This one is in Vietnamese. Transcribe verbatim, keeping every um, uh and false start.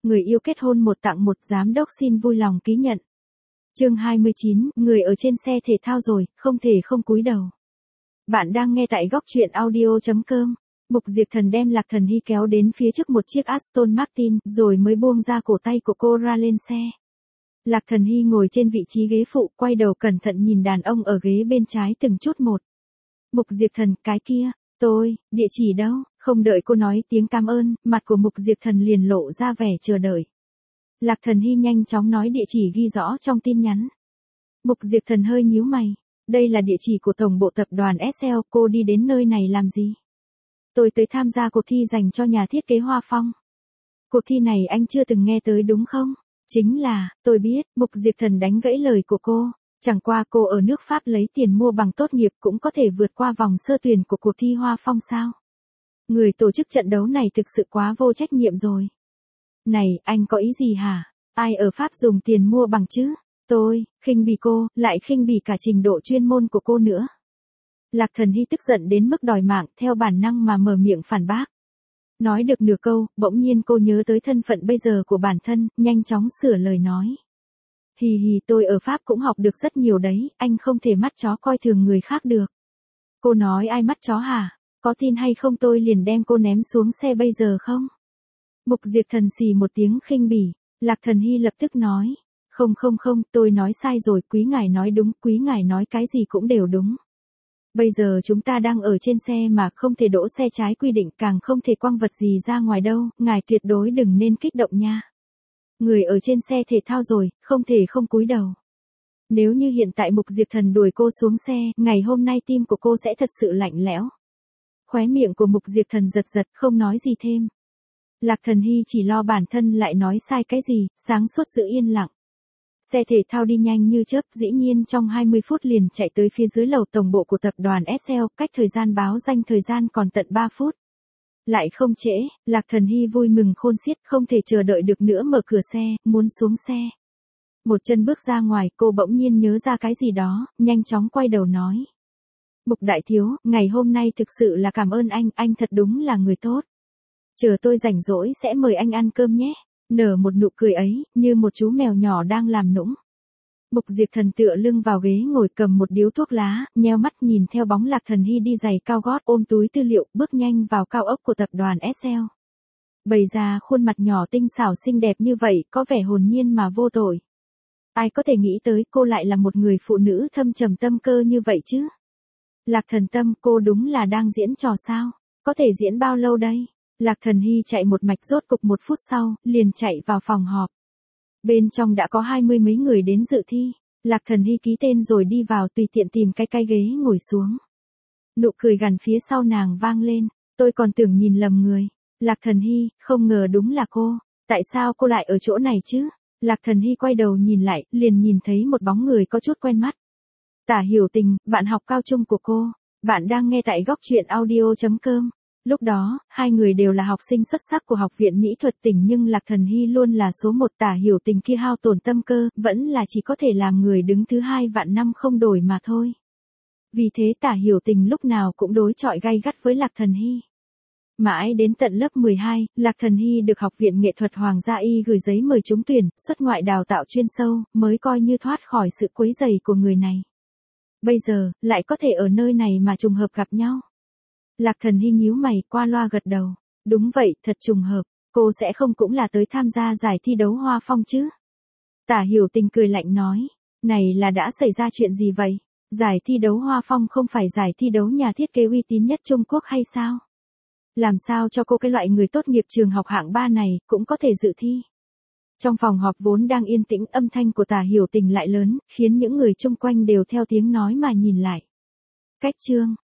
Người yêu kết hôn một tặng một, giám đốc xin vui lòng ký nhận. Chương hai mươi chín, người ở trên xe thể thao rồi, không thể không cúi đầu. Bạn đang nghe tại góc truyện audio chấm com. Mục Diệp Thần đem Lạc Thần Hy kéo đến phía trước một chiếc Aston Martin, rồi mới buông ra cổ tay của cô ra lên xe. Lạc Thần Hy ngồi trên vị trí ghế phụ, quay đầu cẩn thận nhìn đàn ông ở ghế bên trái từng chút một. Mục Diệp Thần, cái kia, tôi, địa chỉ đâu? Không đợi cô nói tiếng cảm ơn, mặt của Mục Diệp Thần liền lộ ra vẻ chờ đợi. Lạc Thần Hy nhanh chóng nói địa chỉ ghi rõ trong tin nhắn. Mục Diệp Thần hơi nhíu mày. Đây là địa chỉ của tổng bộ tập đoàn ét lờ, cô đi đến nơi này làm gì? Tôi tới tham gia cuộc thi dành cho nhà thiết kế Hoa Phong. Cuộc thi này anh chưa từng nghe tới đúng không? Chính là, tôi biết, Mục Diệp Thần đánh gãy lời của cô. Chẳng qua cô ở nước Pháp lấy tiền mua bằng tốt nghiệp cũng có thể vượt qua vòng sơ tuyển của cuộc thi Hoa Phong sao? Người tổ chức trận đấu này thực sự quá vô trách nhiệm rồi. Này, anh có ý gì hả? Ai ở Pháp dùng tiền mua bằng chứ? Tôi, khinh bỉ cô, lại khinh bỉ cả trình độ chuyên môn của cô nữa. Lạc Thần Hy tức giận đến mức đòi mạng, theo bản năng mà mở miệng phản bác. Nói được nửa câu, bỗng nhiên cô nhớ tới thân phận bây giờ của bản thân, nhanh chóng sửa lời nói. Hì hì, tôi ở Pháp cũng học được rất nhiều đấy, anh không thể mắt chó coi thường người khác được. Cô nói ai mắt chó hả? Có tin hay không tôi liền đem cô ném xuống xe bây giờ không? Mục Diệp Thần xì một tiếng khinh bỉ, Lạc Thần Hy lập tức nói. Không không không, tôi nói sai rồi, quý ngài nói đúng, quý ngài nói cái gì cũng đều đúng. Bây giờ chúng ta đang ở trên xe mà không thể đỗ xe trái quy định, càng không thể quăng vật gì ra ngoài đâu, ngài tuyệt đối đừng nên kích động nha. Người ở trên xe thể thao rồi, không thể không cúi đầu. Nếu như hiện tại Mục Diệp Thần đuổi cô xuống xe, ngày hôm nay tim của cô sẽ thật sự lạnh lẽo. Khóe miệng của Mục Diệp Thần giật giật, không nói gì thêm. Lạc Thần Hy chỉ lo bản thân lại nói sai cái gì, sáng suốt giữ yên lặng. Xe thể thao đi nhanh như chớp, dĩ nhiên trong hai mươi phút liền chạy tới phía dưới lầu tổng bộ của tập đoàn ét lờ, cách thời gian báo danh thời gian còn tận ba phút. Lại không trễ, Lạc Thần Hy vui mừng khôn xiết, không thể chờ đợi được nữa mở cửa xe, muốn xuống xe. Một chân bước ra ngoài, cô bỗng nhiên nhớ ra cái gì đó, nhanh chóng quay đầu nói. Mục đại thiếu, ngày hôm nay thực sự là cảm ơn anh, anh thật đúng là người tốt. Chờ tôi rảnh rỗi sẽ mời anh ăn cơm nhé. Nở một nụ cười ấy, như một chú mèo nhỏ đang làm nũng. Mục Diệp Thần tựa lưng vào ghế ngồi cầm một điếu thuốc lá, nheo mắt nhìn theo bóng Lạc Thần Hy đi giày cao gót ôm túi tư liệu, bước nhanh vào cao ốc của tập đoàn ét lờ. Bày ra khuôn mặt nhỏ tinh xảo xinh đẹp như vậy, có vẻ hồn nhiên mà vô tội. Ai có thể nghĩ tới cô lại là một người phụ nữ thâm trầm tâm cơ như vậy chứ? Lạc Thần Tâm, cô đúng là đang diễn trò sao? Có thể diễn bao lâu đây? Lạc Thần Hy chạy một mạch, rốt cục một phút sau, liền chạy vào phòng họp. Bên trong đã có hai mươi mấy người đến dự thi. Lạc Thần Hy ký tên rồi đi vào, tùy tiện tìm cái cái ghế ngồi xuống. Nụ cười gằn phía sau nàng vang lên, tôi còn tưởng nhìn lầm người. Lạc Thần Hy, không ngờ đúng là cô. Tại sao cô lại ở chỗ này chứ? Lạc Thần Hy quay đầu nhìn lại, liền nhìn thấy một bóng người có chút quen mắt. Tả Hiểu Tình, bạn học cao trung của cô. Bạn đang nghe tại góc truyện audio chấm com. Lúc đó, hai người đều là học sinh xuất sắc của Học viện Mỹ thuật tỉnh, nhưng Lạc Thần Hy luôn là số một, Tả Hiểu Tình kia hao tổn tâm cơ, vẫn là chỉ có thể làm người đứng thứ hai vạn năm không đổi mà thôi. Vì thế Tả Hiểu Tình lúc nào cũng đối chọi gay gắt với Lạc Thần Hy. Mãi đến tận lớp mười hai, Lạc Thần Hy được Học viện Nghệ thuật Hoàng gia Y gửi giấy mời trúng tuyển, xuất ngoại đào tạo chuyên sâu, mới coi như thoát khỏi sự quấy rầy của người này. Bây giờ, lại có thể ở nơi này mà trùng hợp gặp nhau. Lạc Thần Hy nhíu mày, qua loa gật đầu. Đúng vậy, thật trùng hợp, cô sẽ không cũng là tới tham gia giải thi đấu Hoa Phong chứ? Tả Hiểu Tình cười lạnh nói. Này là đã xảy ra chuyện gì vậy? Giải thi đấu Hoa Phong không phải giải thi đấu nhà thiết kế uy tín nhất Trung Quốc hay sao? Làm sao cho cô cái loại người tốt nghiệp trường học hạng ba này, cũng có thể dự thi? Trong phòng họp vốn đang yên tĩnh, âm thanh của Tả Hiểu Tình lại lớn, khiến những người chung quanh đều theo tiếng nói mà nhìn lại. Cách chương,